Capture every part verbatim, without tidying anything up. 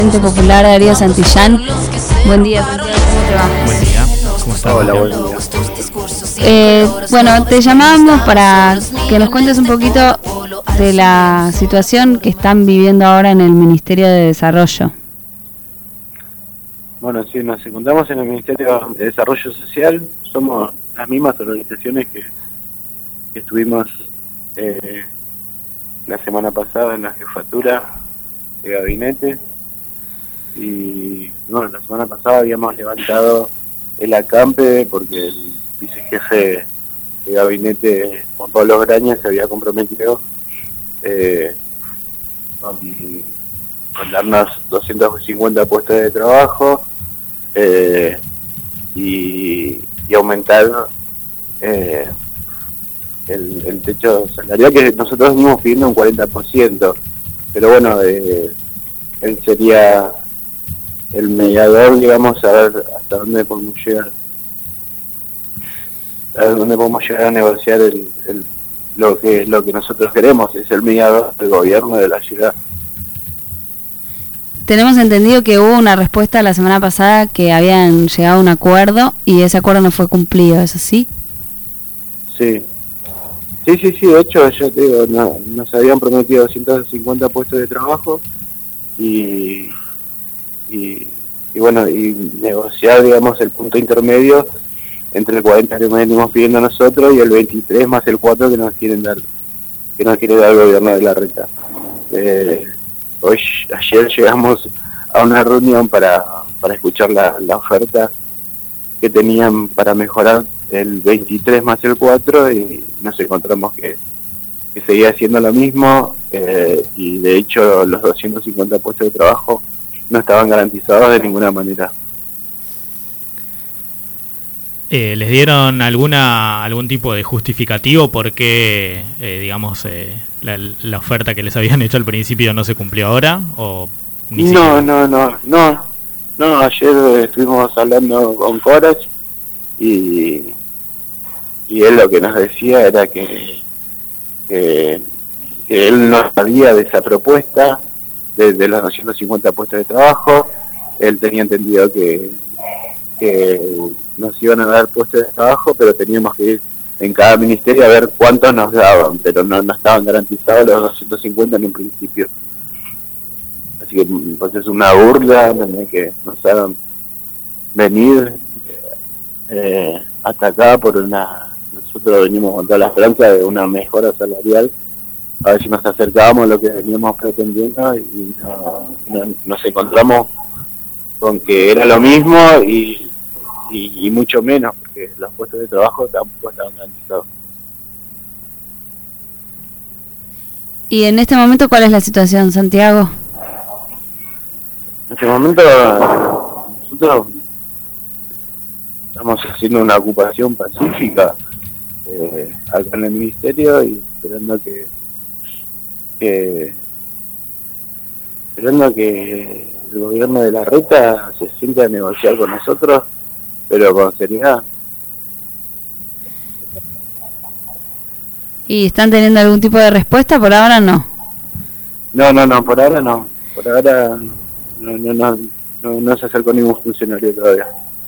Popular Darío Santillán. Buen día, Santiago, ¿cómo te va? Buen día, ¿cómo estás? Hola, buen día. Eh, bueno, te llamábamos para que nos cuentes un poquito de la situación que están viviendo ahora en el Ministerio de Desarrollo. Bueno, sí, nos encontramos en el Ministerio de Desarrollo Social. Somos las mismas organizaciones que, que estuvimos eh, la semana pasada en la jefatura de gabinete. Y bueno, la semana pasada habíamos levantado el acampe porque el vicejefe de gabinete, Juan Pablo Graña, se había comprometido eh, con, con darnos doscientos cincuenta puestos de trabajo eh, y, y aumentar eh, el, el techo salarial, que nosotros venimos pidiendo un cuarenta por ciento, pero bueno, eh, él sería el mediador, digamos, a ver hasta dónde podemos llegar, a ver dónde podemos llegar a negociar el, el, lo que lo que nosotros queremos. Es el mediador del gobierno de la ciudad. Tenemos entendido que hubo una respuesta la semana pasada que habían llegado a un acuerdo y ese acuerdo no fue cumplido, ¿es así? Sí, sí, sí, sí, de hecho, yo te digo, no, nos habían prometido doscientos cincuenta puestos de trabajo y... Y, y bueno, y negociar, digamos, el punto intermedio entre el cuarenta que venimos pidiendo nosotros y el veintitrés más el cuatro que nos quieren dar, que nos quiere dar el gobierno de la Reta. Eh, hoy, ayer llegamos a una reunión para, para escuchar la, la oferta que tenían para mejorar el veintitrés más el cuatro y nos encontramos que, que seguía haciendo lo mismo eh, y de hecho los doscientos cincuenta puestos de trabajo no estaban garantizados de ninguna manera. Eh, ¿Les dieron alguna algún tipo de justificativo por qué, eh, digamos, eh, la, la oferta que les habían hecho al principio no se cumplió ahora? ¿O ni no, no, no, no, no, ayer estuvimos hablando con Coras y, y él lo que nos decía era que, que, que él no sabía de esa propuesta, de, de los doscientos cincuenta puestos de trabajo. Él tenía entendido que, que nos iban a dar puestos de trabajo, pero teníamos que ir en cada ministerio a ver cuántos nos daban, pero no, no estaban garantizados los doscientos cincuenta en un principio. Así que pues es una burla tener que nos hagan venir eh, hasta acá por una... Nosotros venimos con toda la esperanza de una mejora salarial, a ver si nos acercábamos a lo que veníamos pretendiendo y no, no, nos encontramos con que era lo mismo y, y, y mucho menos, porque los puestos de trabajo tampoco estaban garantizados. ¿Y en este momento cuál es la situación, Santiago? En este momento nosotros estamos haciendo una ocupación pacífica eh, acá en el ministerio y esperando que Que, esperando que el gobierno de la Reta se sienta a negociar con nosotros, pero con seriedad. ¿Y están teniendo algún tipo de respuesta? Por ahora no. No, no, no, por ahora no. Por ahora no, no, no, no, no se acercó ningún funcionario todavía.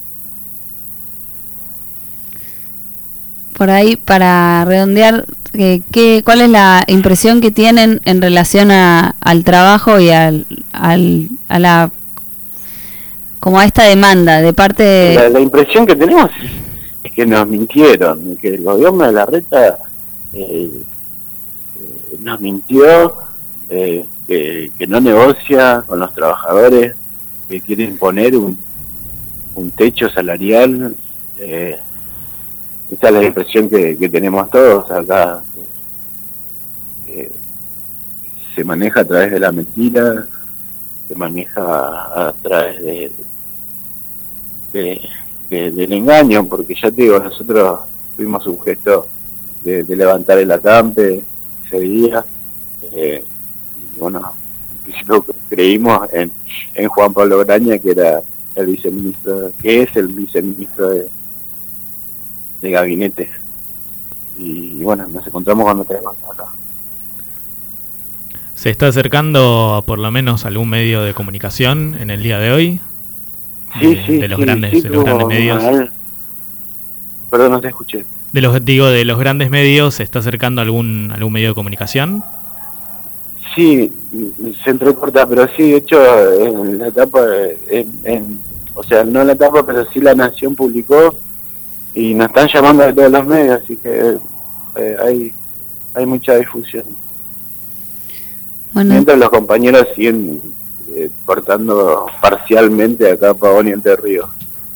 Por ahí, para redondear, eh, ¿qué, ¿cuál es la impresión que tienen en relación a, al trabajo y al, al, a la, como a esta demanda de parte de... La, la impresión que tenemos es, es que nos mintieron, que el gobierno de la Reta eh, eh, nos mintió, eh, que, que no negocia con los trabajadores, que quiere imponer un, un techo salarial. eh, Esa es la impresión que, que tenemos todos acá. Eh, se maneja a través de la mentira, se maneja a, a través de, de, de, del engaño, porque ya te digo, nosotros fuimos sujetos de, de levantar el acampe ese día. Eh, y bueno, en principio creímos en, en Juan Pablo Graña, que era el viceministro, que es el viceministro de de gabinete, y, y bueno, nos encontramos cuando tenemos acá. ¿Se está acercando por lo menos algún medio de comunicación en el día de hoy? Sí, de, sí, de los sí, grandes, sí, de los grandes medios. Mal. Perdón, no te escuché. De los digo de los grandes medios, ¿se está acercando algún algún medio de comunicación? Sí, se entrecorta, pero sí, de hecho, en la etapa, en, en, o sea, no en la etapa, pero sí La Nación publicó y nos están llamando de todos los medios, así que eh, hay hay mucha difusión. Bueno. Mientras los compañeros siguen eh, cortando parcialmente acá Pavón y Entre Ríos.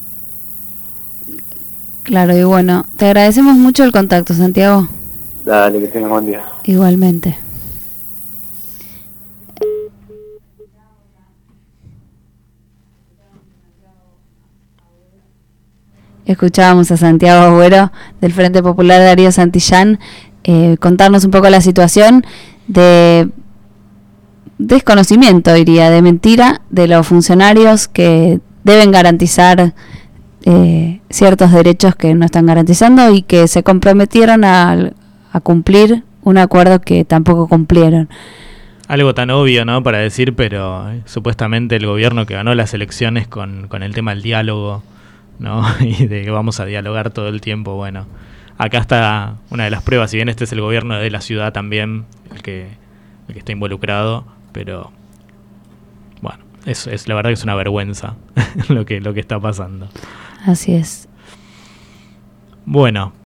Claro, y bueno, te agradecemos mucho el contacto, Santiago. Dale, que tengas buen día. Igualmente. Escuchábamos a Santiago Agüero del Frente Popular Darío Santillán eh, contarnos un poco la situación de desconocimiento, diría, de mentira de los funcionarios que deben garantizar eh, ciertos derechos que no están garantizando y que se comprometieron a, a cumplir un acuerdo que tampoco cumplieron. Algo tan obvio, ¿no?, para decir, pero eh, supuestamente el gobierno que ganó las elecciones con, con el tema del diálogo, ¿no? Y de que vamos a dialogar todo el tiempo. Bueno, acá está una de las pruebas, si bien este es el gobierno de la ciudad también el que, el que está involucrado, pero bueno, es, es la verdad que es una vergüenza lo que, lo que está pasando. Así es. Bueno,